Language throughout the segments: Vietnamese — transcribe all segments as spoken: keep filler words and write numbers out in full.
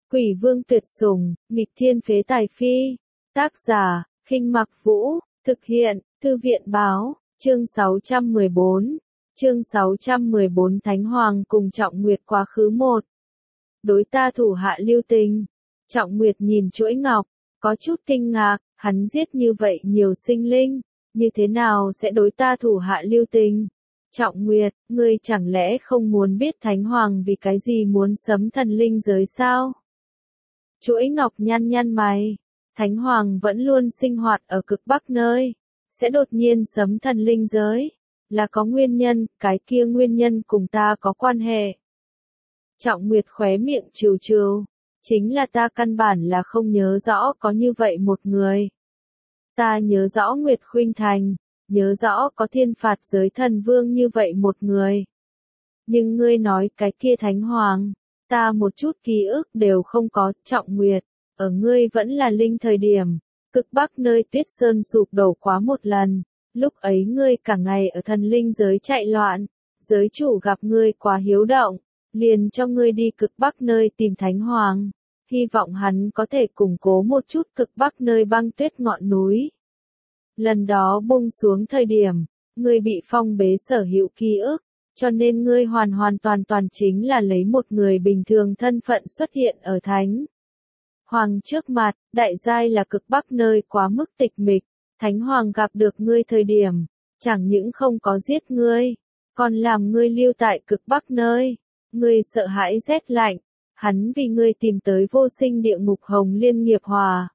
Quỷ vương tuyệt sủng, nghịch thiên phế tài phi. Tác giả, Khinh Mặc Vũ, thực hiện, Thư viện báo, chương sáu trăm mười bốn. Chương sáu trăm mười bốn Thánh Hoàng cùng Trọng Nguyệt quá khứ một. Đối ta thủ hạ lưu tình. Trọng Nguyệt nhìn chuỗi ngọc, có chút kinh ngạc, hắn giết như vậy nhiều sinh linh, như thế nào sẽ đối ta thủ hạ lưu tình? Trọng Nguyệt, ngươi chẳng lẽ không muốn biết Thánh Hoàng vì cái gì muốn sấm thần linh giới sao? Chuỗi ngọc nhăn nhăn mày, Thánh Hoàng vẫn luôn sinh hoạt ở cực Bắc nơi, sẽ đột nhiên sấm thần linh giới, là có nguyên nhân, cái kia nguyên nhân cùng ta có quan hệ. Trọng Nguyệt khóe miệng trừ trừ, chính là ta căn bản là không nhớ rõ có như vậy một người. Ta nhớ rõ Nguyệt Khuynh Thành, nhớ rõ có thiên phạt giới thần vương như vậy một người. Nhưng ngươi nói cái kia Thánh Hoàng, ta một chút ký ức đều không có. Trọng Nguyệt, ở ngươi vẫn là linh thời điểm, cực Bắc nơi Tuyết Sơn sụp đổ quá một lần, lúc ấy ngươi cả ngày ở thần linh giới chạy loạn, giới chủ gặp ngươi quá hiếu động, liền cho ngươi đi cực Bắc nơi tìm Thánh Hoàng, hy vọng hắn có thể củng cố một chút cực Bắc nơi băng tuyết ngọn núi. Lần đó buông xuống thời điểm, ngươi bị phong bế sở hữu ký ức, cho nên ngươi hoàn hoàn toàn toàn chính là lấy một người bình thường thân phận xuất hiện ở Thánh Hoàng trước mặt. Đại giai là cực Bắc nơi quá mức tịch mịch, Thánh Hoàng gặp được ngươi thời điểm, chẳng những không có giết ngươi, còn làm ngươi lưu tại cực Bắc nơi. Ngươi sợ hãi rét lạnh, hắn vì ngươi tìm tới vô sinh địa ngục Hồng Liên Nghiệp Hòa,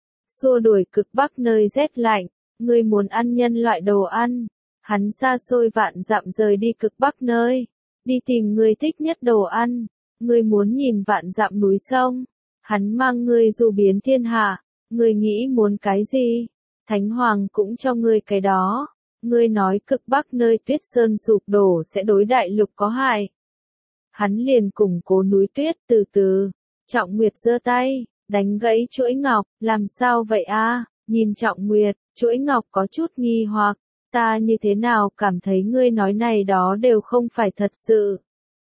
xua đuổi cực Bắc nơi rét lạnh. Ngươi muốn ăn nhân loại đồ ăn, hắn xa xôi vạn dặm rời đi cực Bắc nơi, đi tìm ngươi thích nhất đồ ăn. Ngươi muốn nhìn vạn dặm núi sông, hắn mang ngươi du biến thiên hạ. Ngươi nghĩ muốn cái gì, Thánh Hoàng cũng cho ngươi cái đó. Ngươi nói cực Bắc nơi Tuyết Sơn sụp đổ sẽ đối đại lục có hại, hắn liền củng cố núi tuyết từ từ. Trọng Nguyệt giơ tay, đánh gãy chuỗi ngọc, làm sao vậy a? Nhìn Trọng Nguyệt, chuỗi ngọc có chút nghi hoặc, ta như thế nào cảm thấy ngươi nói này đó đều không phải thật sự.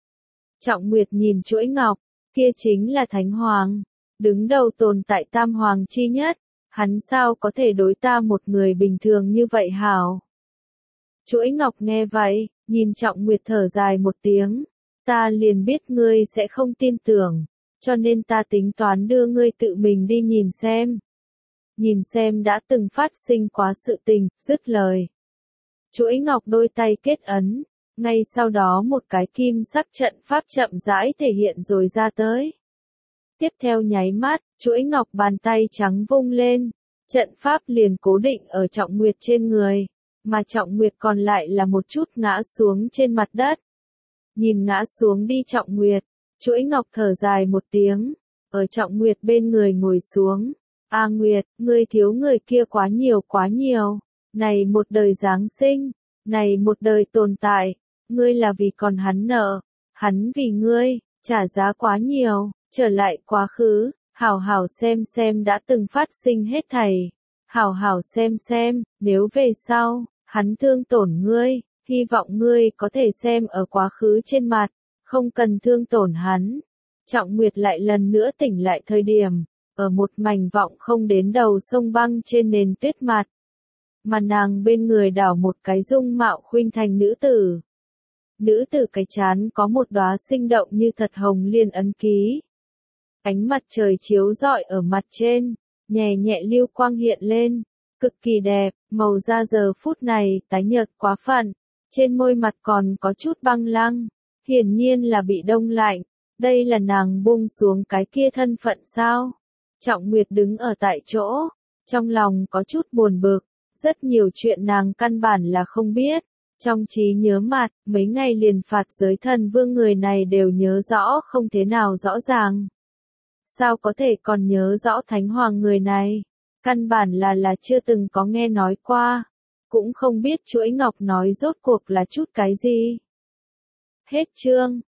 Trọng Nguyệt nhìn chuỗi ngọc, kia chính là Thánh Hoàng, đứng đầu tồn tại tam hoàng chi nhất, hắn sao có thể đối ta một người bình thường như vậy hảo. Chuỗi ngọc nghe vậy, nhìn Trọng Nguyệt thở dài một tiếng, ta liền biết ngươi sẽ không tin tưởng, cho nên ta tính toán đưa ngươi tự mình đi nhìn xem. Nhìn xem đã từng phát sinh quá sự tình. Dứt lời, chuỗi ngọc đôi tay kết ấn, ngay sau đó một cái kim sắc trận pháp chậm rãi thể hiện rồi ra tới. Tiếp theo nháy mắt, chuỗi ngọc bàn tay trắng vung lên, trận pháp liền cố định ở Trọng Nguyệt trên người, mà Trọng Nguyệt còn lại là một chút ngã xuống trên mặt đất. Nhìn ngã xuống đi Trọng Nguyệt, chuỗi ngọc thở dài một tiếng, ở Trọng Nguyệt bên người ngồi xuống. A Nguyệt, ngươi thiếu người kia quá nhiều quá nhiều, này một đời Giáng sinh, này một đời tồn tại, ngươi là vì còn hắn nợ, hắn vì ngươi, trả giá quá nhiều. Trở lại quá khứ, hảo hảo xem xem đã từng phát sinh hết thảy, hảo hảo xem xem, nếu về sau, hắn thương tổn ngươi, hy vọng ngươi có thể xem ở quá khứ trên mặt, không cần thương tổn hắn. Trọng Nguyệt lại lần nữa tỉnh lại thời điểm, ở một mảnh vọng không đến đầu sông băng trên nền tuyết mặt, mà nàng bên người đảo một cái dung mạo khuynh thành nữ tử. Nữ tử cái trán có một đóa sinh động như thật hồng liên ấn ký. Ánh mặt trời chiếu rọi ở mặt trên, nhẹ nhẹ lưu quang hiện lên, cực kỳ đẹp. Màu da giờ phút này tái nhợt quá phận, trên môi mặt còn có chút băng lăng, hiển nhiên là bị đông lạnh. Đây là nàng buông xuống cái kia thân phận sao? Trọng Nguyệt đứng ở tại chỗ, trong lòng có chút buồn bực, rất nhiều chuyện nàng căn bản là không biết. Trong trí nhớ mặt, mấy ngày liền phạt giới thần vương người này đều nhớ rõ không thế nào rõ ràng. Sao có thể còn nhớ rõ Thánh Hoàng người này? Căn bản là là chưa từng có nghe nói qua, cũng không biết chuỗi ngọc nói rốt cuộc là chút cái gì. Hết chương.